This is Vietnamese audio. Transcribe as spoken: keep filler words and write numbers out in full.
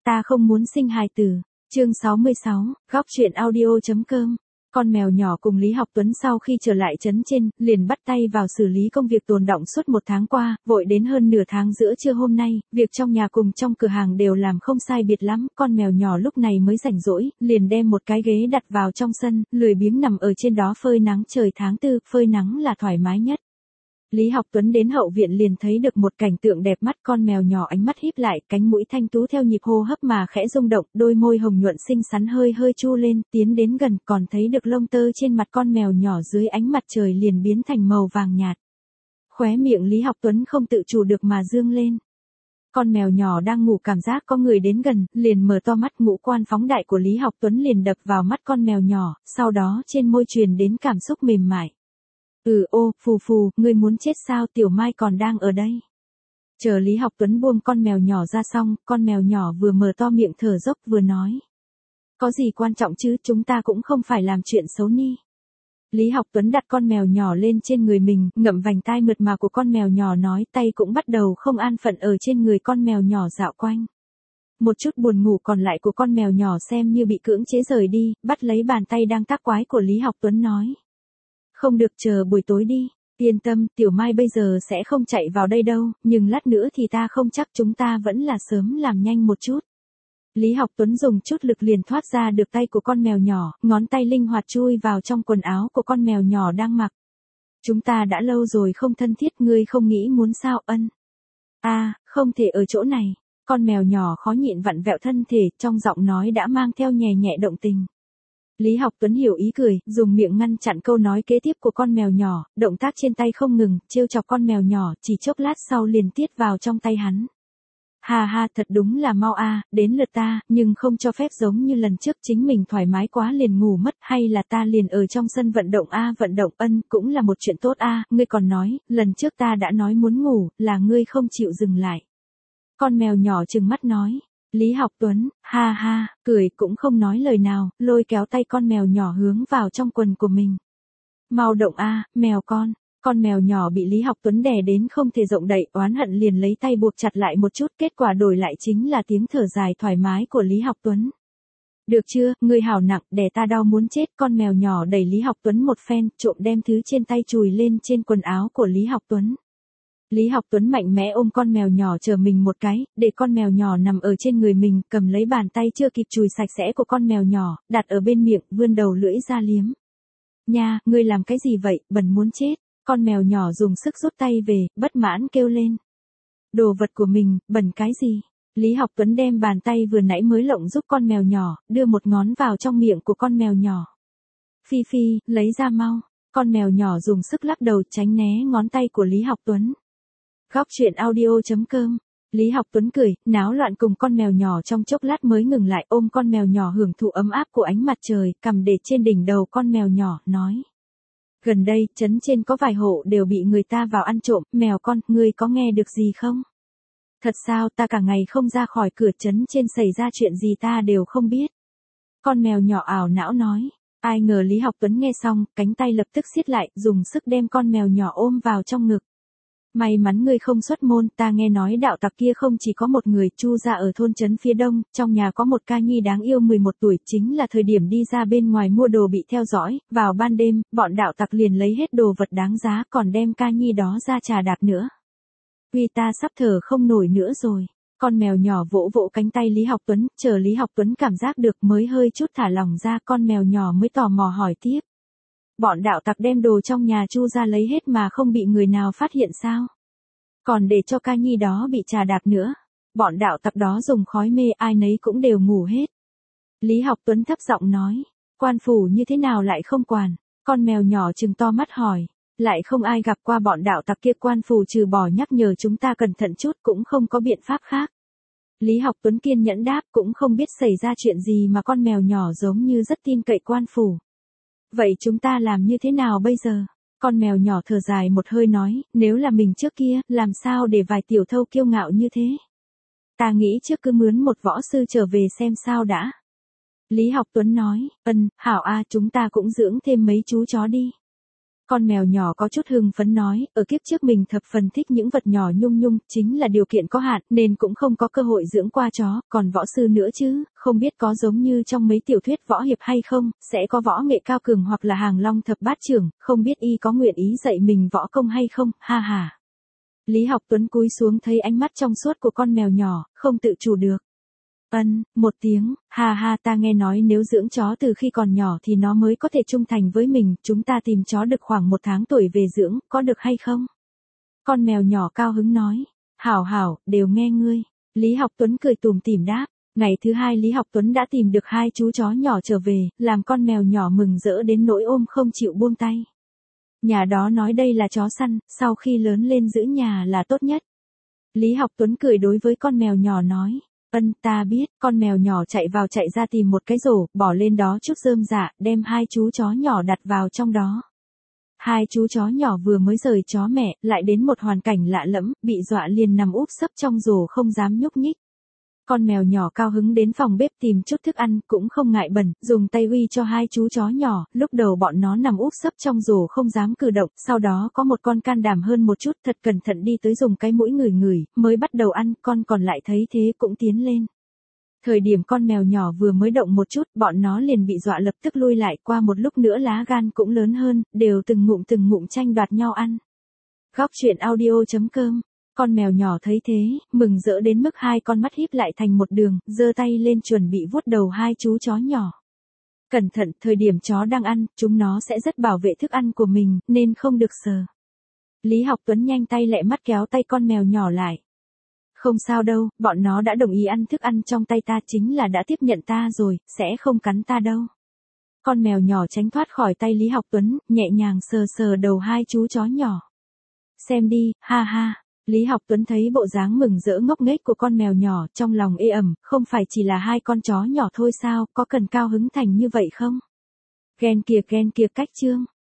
Ta không muốn sinh hài tử. Chương sáu mươi sáu, góc truyện audio.com. Con mèo nhỏ cùng Lý Học Tuấn sau khi trở lại trấn trên, liền bắt tay vào xử lý công việc tồn đọng suốt một tháng qua, vội đến hơn nửa tháng giữa trưa hôm nay, việc trong nhà cùng trong cửa hàng đều làm không sai biệt lắm, con mèo nhỏ lúc này mới rảnh rỗi, liền đem một cái ghế đặt vào trong sân, lười biếng nằm ở trên đó phơi nắng. Trời tháng tư, phơi nắng là thoải mái nhất. Lý Học Tuấn đến hậu viện liền thấy được một cảnh tượng đẹp mắt, con mèo nhỏ ánh mắt híp lại, cánh mũi thanh tú theo nhịp hô hấp mà khẽ rung động, đôi môi hồng nhuận xinh xắn hơi hơi chu lên, tiến đến gần, còn thấy được lông tơ trên mặt con mèo nhỏ dưới ánh mặt trời liền biến thành màu vàng nhạt. Khóe miệng Lý Học Tuấn không tự chủ được mà dương lên. Con mèo nhỏ đang ngủ cảm giác có người đến gần, liền mở to mắt, ngũ quan phóng đại của Lý Học Tuấn liền đập vào mắt con mèo nhỏ, sau đó trên môi truyền đến cảm xúc mềm mại. Ừ ô, phù phù, ngươi muốn chết sao, Tiểu Mai còn đang ở đây. Chờ Lý Học Tuấn buông con mèo nhỏ ra xong, con mèo nhỏ vừa mở to miệng thở dốc vừa nói. Có gì quan trọng chứ, chúng ta cũng không phải làm chuyện xấu ni. Lý Học Tuấn đặt con mèo nhỏ lên trên người mình, ngậm vành tai mượt mà của con mèo nhỏ nói, tay cũng bắt đầu không an phận ở trên người con mèo nhỏ dạo quanh. Một chút buồn ngủ còn lại của con mèo nhỏ xem như bị cưỡng chế rời đi, bắt lấy bàn tay đang tác quái của Lý Học Tuấn nói. Không được, chờ buổi tối đi, yên tâm, Tiểu Mai bây giờ sẽ không chạy vào đây đâu, nhưng lát nữa thì ta không chắc, chúng ta vẫn là sớm làm nhanh một chút. Lý Học Tuấn dùng chút lực liền thoát ra được tay của con mèo nhỏ, ngón tay linh hoạt chui vào trong quần áo của con mèo nhỏ đang mặc. Chúng ta đã lâu rồi không thân thiết, ngươi không nghĩ muốn sao ân? À, không thể ở chỗ này, con mèo nhỏ khó nhịn vặn vẹo thân thể, trong giọng nói đã mang theo nhẹ nhẹ động tình. Lý Học Tuấn hiểu ý cười, dùng miệng ngăn chặn câu nói kế tiếp của con mèo nhỏ, động tác trên tay không ngừng, trêu chọc con mèo nhỏ, chỉ chốc lát sau liền tiết vào trong tay hắn. Ha ha, thật đúng là mau a, à, đến lượt ta, nhưng không cho phép giống như lần trước chính mình thoải mái quá liền ngủ mất, hay là ta liền ở trong sân vận động a, à, vận động ân, cũng là một chuyện tốt a, à, ngươi còn nói, lần trước ta đã nói muốn ngủ, là ngươi không chịu dừng lại. Con mèo nhỏ trừng mắt nói. Lý Học Tuấn, ha ha, cười cũng không nói lời nào, lôi kéo tay con mèo nhỏ hướng vào trong quần của mình. Mau động a, à, mèo con. Con mèo nhỏ bị Lý Học Tuấn đè đến không thể động đậy, oán hận liền lấy tay buộc chặt lại một chút, kết quả đổi lại chính là tiếng thở dài thoải mái của Lý Học Tuấn. Được chưa, ngươi hào nặng, đè ta đau muốn chết. Con mèo nhỏ đẩy Lý Học Tuấn một phen, trộm đem thứ trên tay chùi lên trên quần áo của Lý Học Tuấn. Lý Học Tuấn mạnh mẽ ôm con mèo nhỏ chờ mình một cái, để con mèo nhỏ nằm ở trên người mình, cầm lấy bàn tay chưa kịp chùi sạch sẽ của con mèo nhỏ, đặt ở bên miệng, vươn đầu lưỡi ra liếm. Nha, ngươi làm cái gì vậy, bẩn muốn chết. Con mèo nhỏ dùng sức rút tay về, bất mãn kêu lên. Đồ vật của mình, bẩn cái gì? Lý Học Tuấn đem bàn tay vừa nãy mới lộng giúp con mèo nhỏ, đưa một ngón vào trong miệng của con mèo nhỏ. Phi Phi, lấy ra mau. Con mèo nhỏ dùng sức lắc đầu tránh né ngón tay của Lý Học Tuấn. Góc truyện audio.com. Lý Học Tuấn cười, náo loạn cùng con mèo nhỏ trong chốc lát mới ngừng lại, ôm con mèo nhỏ hưởng thụ ấm áp của ánh mặt trời, cầm để trên đỉnh đầu con mèo nhỏ, nói. Gần đây, trấn trên có vài hộ đều bị người ta vào ăn trộm, mèo con, ngươi có nghe được gì không? Thật sao, ta cả ngày không ra khỏi cửa, trấn trên xảy ra chuyện gì ta đều không biết. Con mèo nhỏ ảo não nói. Ai ngờ Lý Học Tuấn nghe xong, cánh tay lập tức siết lại, dùng sức đem con mèo nhỏ ôm vào trong ngực. May mắn ngươi không xuất môn, ta nghe nói đạo tặc kia không chỉ có một người, Chu gia ở thôn trấn phía đông, trong nhà có một ca nhi đáng yêu mười một tuổi, chính là thời điểm đi ra bên ngoài mua đồ bị theo dõi, vào ban đêm, bọn đạo tặc liền lấy hết đồ vật đáng giá, còn đem ca nhi đó ra trà đạp nữa. Vì ta sắp thở không nổi nữa rồi. Con mèo nhỏ vỗ vỗ cánh tay Lý Học Tuấn, chờ Lý Học Tuấn cảm giác được mới hơi chút thả lỏng ra, con mèo nhỏ mới tò mò hỏi tiếp. Bọn đạo tặc đem đồ trong nhà Chu ra lấy hết mà không bị người nào phát hiện sao? Còn để cho ca nhi đó bị trà đạp nữa. Bọn đạo tặc đó dùng khói mê, ai nấy cũng đều ngủ hết. Lý Học Tuấn thấp giọng nói. Quan phủ như thế nào lại không quản? Con mèo nhỏ trừng to mắt hỏi. Lại không ai gặp qua bọn đạo tặc kia, quan phủ trừ bỏ nhắc nhở chúng ta cẩn thận chút cũng không có biện pháp khác. Lý Học Tuấn kiên nhẫn đáp, cũng không biết xảy ra chuyện gì mà con mèo nhỏ giống như rất tin cậy quan phủ. Vậy chúng ta làm như thế nào bây giờ? Con mèo nhỏ thở dài một hơi nói, nếu là mình trước kia, làm sao để vài tiểu thâu kiêu ngạo như thế? Ta nghĩ trước cứ mướn một võ sư trở về xem sao đã. Lý Học Tuấn nói, ân, hảo a, chúng ta cũng dưỡng thêm mấy chú chó đi. Con mèo nhỏ có chút hưng phấn nói, ở kiếp trước mình thập phần thích những vật nhỏ nhung nhung, chính là điều kiện có hạn, nên cũng không có cơ hội dưỡng qua chó, còn võ sư nữa chứ, không biết có giống như trong mấy tiểu thuyết võ hiệp hay không, sẽ có võ nghệ cao cường hoặc là hàng long thập bát trưởng, không biết y có nguyện ý dạy mình võ công hay không, ha ha. Lý Học Tuấn cúi xuống thấy ánh mắt trong suốt của con mèo nhỏ, không tự chủ được. Ân, một tiếng, ha ha, ta nghe nói nếu dưỡng chó từ khi còn nhỏ thì nó mới có thể trung thành với mình, chúng ta tìm chó được khoảng một tháng tuổi về dưỡng, có được hay không? Con mèo nhỏ cao hứng nói, hảo hảo, đều nghe ngươi. Lý Học Tuấn cười tủm tỉm đáp, ngày thứ hai Lý Học Tuấn đã tìm được hai chú chó nhỏ trở về, làm con mèo nhỏ mừng rỡ đến nỗi ôm không chịu buông tay. Nhà đó nói đây là chó săn, sau khi lớn lên giữ nhà là tốt nhất. Lý Học Tuấn cười đối với con mèo nhỏ nói. Ân, ta biết, con mèo nhỏ chạy vào chạy ra tìm một cái rổ, bỏ lên đó chút rơm rạ, đem hai chú chó nhỏ đặt vào trong đó. Hai chú chó nhỏ vừa mới rời chó mẹ, lại đến một hoàn cảnh lạ lẫm, bị dọa liền nằm úp sấp trong rổ không dám nhúc nhích. Con mèo nhỏ cao hứng đến phòng bếp tìm chút thức ăn, cũng không ngại bẩn, dùng tay uy cho hai chú chó nhỏ, lúc đầu bọn nó nằm úp sấp trong rổ không dám cử động, sau đó có một con can đảm hơn một chút, thật cẩn thận đi tới dùng cái mũi ngửi ngửi, mới bắt đầu ăn, con còn lại thấy thế cũng tiến lên. Thời điểm con mèo nhỏ vừa mới động một chút, bọn nó liền bị dọa lập tức lui lại, qua một lúc nữa lá gan cũng lớn hơn, đều từng ngụm từng ngụm tranh đoạt nhau ăn. Góc truyện audio chấm com. Con mèo nhỏ thấy thế, mừng rỡ đến mức hai con mắt híp lại thành một đường, giơ tay lên chuẩn bị vuốt đầu hai chú chó nhỏ. Cẩn thận, thời điểm chó đang ăn, chúng nó sẽ rất bảo vệ thức ăn của mình, nên không được sờ. Lý Học Tuấn nhanh tay lẹ mắt kéo tay con mèo nhỏ lại. Không sao đâu, bọn nó đã đồng ý ăn thức ăn trong tay ta, chính là đã tiếp nhận ta rồi, sẽ không cắn ta đâu. Con mèo nhỏ tránh thoát khỏi tay Lý Học Tuấn, nhẹ nhàng sờ sờ đầu hai chú chó nhỏ. Xem đi, ha ha. Lý Học Tuấn thấy bộ dáng mừng rỡ ngốc nghếch của con mèo nhỏ, trong lòng ê ẩm, không phải chỉ là hai con chó nhỏ thôi sao, có cần cao hứng thành như vậy không? Ghen kìa ghen kìa cách chương.